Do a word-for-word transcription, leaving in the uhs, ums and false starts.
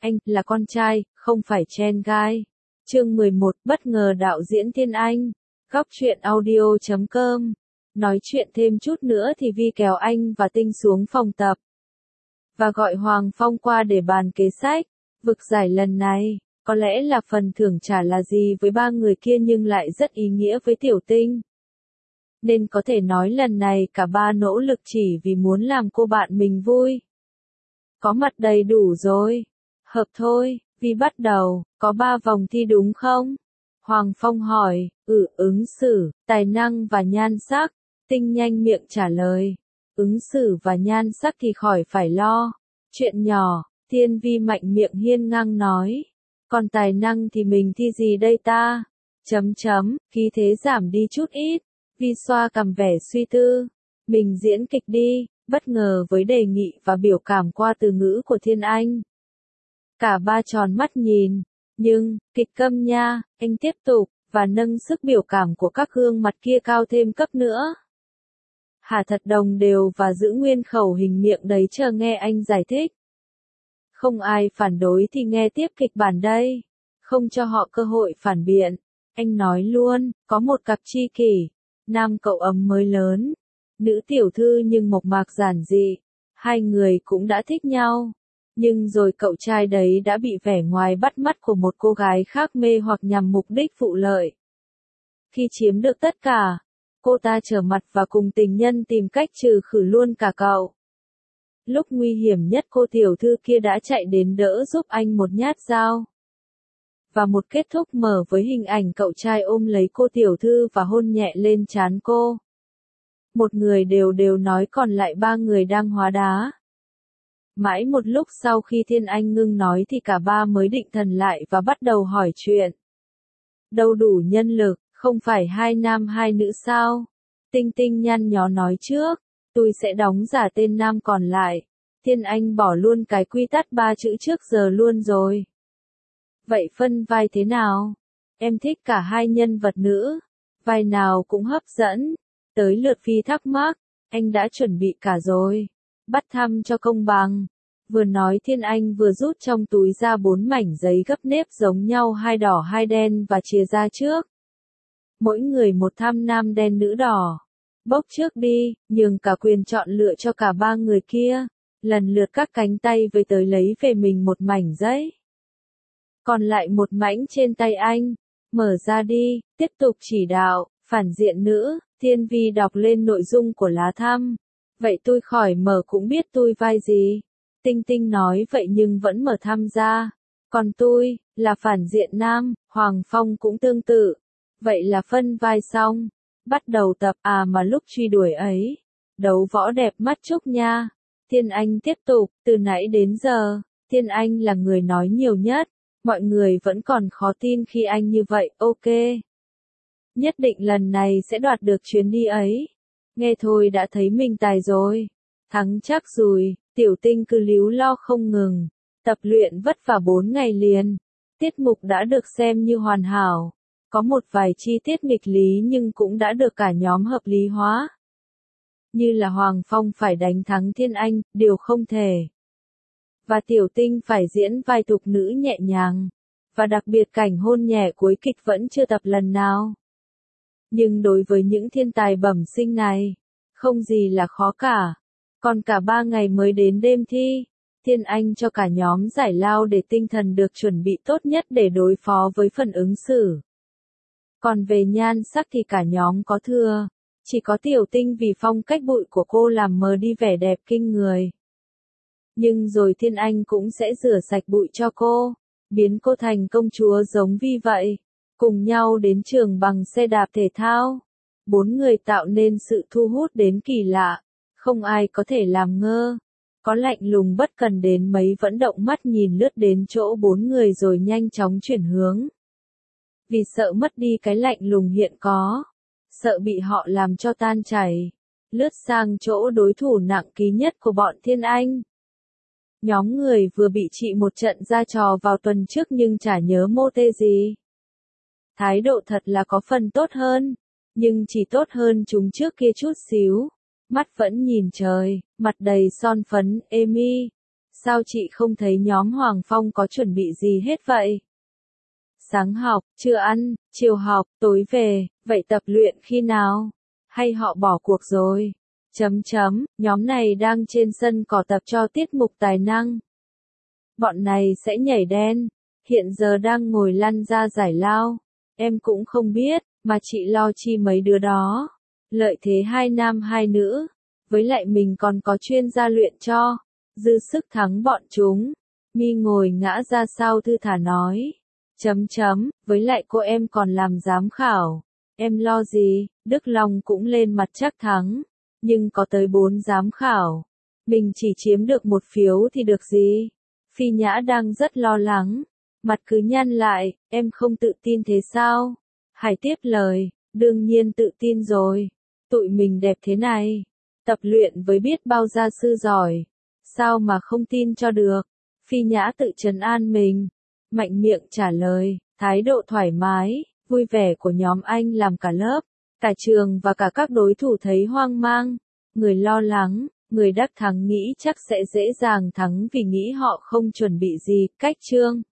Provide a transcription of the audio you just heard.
anh, là con trai, không phải Chen Gai. Chương mười một, bất ngờ đạo diễn Thiên Anh. Góc truyện audio chấm com. Nói chuyện thêm chút nữa thì Vi kéo anh và Tinh xuống phòng tập. Và gọi Hoàng Phong qua để bàn kế sách. Vực giải lần này, có lẽ là phần thưởng chả là gì với ba người kia nhưng lại rất ý nghĩa với Tiểu Tinh. Nên có thể nói lần này cả ba nỗ lực chỉ vì muốn làm cô bạn mình vui. Có mặt đầy đủ rồi. Hợp thôi, Vi bắt đầu, có ba vòng thi đúng không? Hoàng Phong hỏi, ừ, ứng xử, tài năng và nhan sắc. Tinh nhanh miệng trả lời. Ứng xử và nhan sắc thì khỏi phải lo. Chuyện nhỏ, Thiên Vi mạnh miệng hiên ngang nói. Còn tài năng thì mình thi gì đây ta? Chấm chấm, khí thế giảm đi chút ít. Vi xoa cằm vẻ suy tư. Mình diễn kịch đi, bất ngờ với đề nghị và biểu cảm qua từ ngữ của Thiên Anh. Cả ba tròn mắt nhìn. Nhưng, kịch câm nha, anh tiếp tục, và nâng sức biểu cảm của các gương mặt kia cao thêm cấp nữa. Hà thật đồng đều và giữ nguyên khẩu hình miệng đấy chờ nghe anh giải thích. Không ai phản đối thì nghe tiếp kịch bản đây. Không cho họ cơ hội phản biện. Anh nói luôn, có một cặp tri kỷ. Nam cậu ấm mới lớn. Nữ tiểu thư nhưng mộc mạc giản dị. Hai người cũng đã thích nhau. Nhưng rồi cậu trai đấy đã bị vẻ ngoài bắt mắt của một cô gái khác mê hoặc nhằm mục đích vụ lợi. Khi chiếm được tất cả, cô ta trở mặt và cùng tình nhân tìm cách trừ khử luôn cả cậu. Lúc nguy hiểm nhất cô tiểu thư kia đã chạy đến đỡ giúp anh một nhát dao. Và một kết thúc mở với hình ảnh cậu trai ôm lấy cô tiểu thư và hôn nhẹ lên trán cô. Một người đều đều nói còn lại ba người đang hóa đá. Mãi một lúc sau khi Thiên Anh ngưng nói thì cả ba mới định thần lại và bắt đầu hỏi chuyện. Đâu đủ nhân lực, không phải hai nam hai nữ sao? Tinh Tinh nhăn nhó nói trước, tôi sẽ đóng giả tên nam còn lại. Thiên Anh bỏ luôn cái quy tắc ba chữ trước giờ luôn rồi. Vậy phân vai thế nào? Em thích cả hai nhân vật nữ. Vai nào cũng hấp dẫn. Tới lượt Phi thắc mắc, anh đã chuẩn bị cả rồi. Bắt thăm cho công bằng. Vừa nói Thiên Anh vừa rút trong túi ra bốn mảnh giấy gấp nếp giống nhau hai đỏ hai đen và chia ra trước. Mỗi người một thăm nam đen nữ đỏ. Bốc trước đi, nhường cả quyền chọn lựa cho cả ba người kia. Lần lượt các cánh tay với tới lấy về mình một mảnh giấy. Còn lại một mảnh trên tay anh. Mở ra đi, tiếp tục chỉ đạo, phản diện nữ, Thiên Vi đọc lên nội dung của lá thăm. Vậy tôi khỏi mở cũng biết tôi vai gì. Tinh Tinh nói vậy nhưng vẫn mở thăm ra. Còn tôi, là phản diện nam, Hoàng Phong cũng tương tự. Vậy là phân vai xong. Bắt đầu tập à mà lúc truy đuổi ấy. Đấu võ đẹp mắt chúc nha. Thiên Anh tiếp tục, từ nãy đến giờ, Thiên Anh là người nói nhiều nhất. Mọi người vẫn còn khó tin khi anh như vậy, ok. Nhất định lần này sẽ đoạt được chuyến đi ấy. Nghe thôi đã thấy mình tài rồi. Thắng chắc rồi, Tiểu Tinh cứ líu lo không ngừng. Tập luyện vất vả bốn ngày liền. Tiết mục đã được xem như hoàn hảo. Có một vài chi tiết nghịch lý nhưng cũng đã được cả nhóm hợp lý hóa. Như là Hoàng Phong phải đánh thắng Thiên Anh, điều không thể. Và Tiểu Tinh phải diễn vai tục nữ nhẹ nhàng. Và đặc biệt cảnh hôn nhẹ cuối kịch vẫn chưa tập lần nào. Nhưng đối với những thiên tài bẩm sinh này, không gì là khó cả. Còn cả ba ngày mới đến đêm thi, Thiên Anh cho cả nhóm giải lao để tinh thần được chuẩn bị tốt nhất để đối phó với phần ứng xử. Còn về nhan sắc thì cả nhóm có thừa, chỉ có Tiểu Tinh vì phong cách bụi của cô làm mờ đi vẻ đẹp kinh người. Nhưng rồi Thiên Anh cũng sẽ rửa sạch bụi cho cô, biến cô thành công chúa giống Vi vậy. Cùng nhau đến trường bằng xe đạp thể thao. Bốn người tạo nên sự thu hút đến kỳ lạ. Không ai có thể làm ngơ. Có lạnh lùng bất cần đến mấy vẫn động mắt nhìn lướt đến chỗ bốn người rồi nhanh chóng chuyển hướng. Vì sợ mất đi cái lạnh lùng hiện có. Sợ bị họ làm cho tan chảy. Lướt sang chỗ đối thủ nặng ký nhất của bọn Thiên Anh. Nhóm người vừa bị trị một trận ra trò vào tuần trước nhưng chả nhớ mô tê gì. Thái độ thật là có phần tốt hơn, nhưng chỉ tốt hơn chúng trước kia chút xíu. Mắt vẫn nhìn trời, mặt đầy son phấn, Amy. Sao chị không thấy nhóm Hoàng Phong có chuẩn bị gì hết vậy? Sáng học, trưa ăn, chiều học, tối về, vậy tập luyện khi nào? Hay họ bỏ cuộc rồi? Chấm chấm, nhóm này đang trên sân cỏ tập cho tiết mục tài năng. Bọn này sẽ nhảy đen, hiện giờ đang ngồi lăn ra giải lao. Em cũng không biết, mà chị lo chi mấy đứa đó. Lợi thế hai nam hai nữ, với lại mình còn có chuyên gia luyện cho, dư sức thắng bọn chúng. Mi ngồi ngã ra sau thư thả nói. Chấm chấm, với lại cô em còn làm giám khảo. Em lo gì, Đức Long cũng lên mặt chắc thắng. Nhưng có tới bốn giám khảo. Mình chỉ chiếm được một phiếu thì được gì? Phi Nhã đang rất lo lắng. Mặt cứ nhăn lại, em không tự tin thế sao? Hải tiếp lời, đương nhiên tự tin rồi. Tụi mình đẹp thế này. Tập luyện với biết bao gia sư giỏi. Sao mà không tin cho được? Phi Nhã tự trấn an mình. Mạnh miệng trả lời, thái độ thoải mái, vui vẻ của nhóm anh làm cả lớp, cả trường và cả các đối thủ thấy hoang mang. Người lo lắng, người đắc thắng nghĩ chắc sẽ dễ dàng thắng vì nghĩ họ không chuẩn bị gì, cách chương.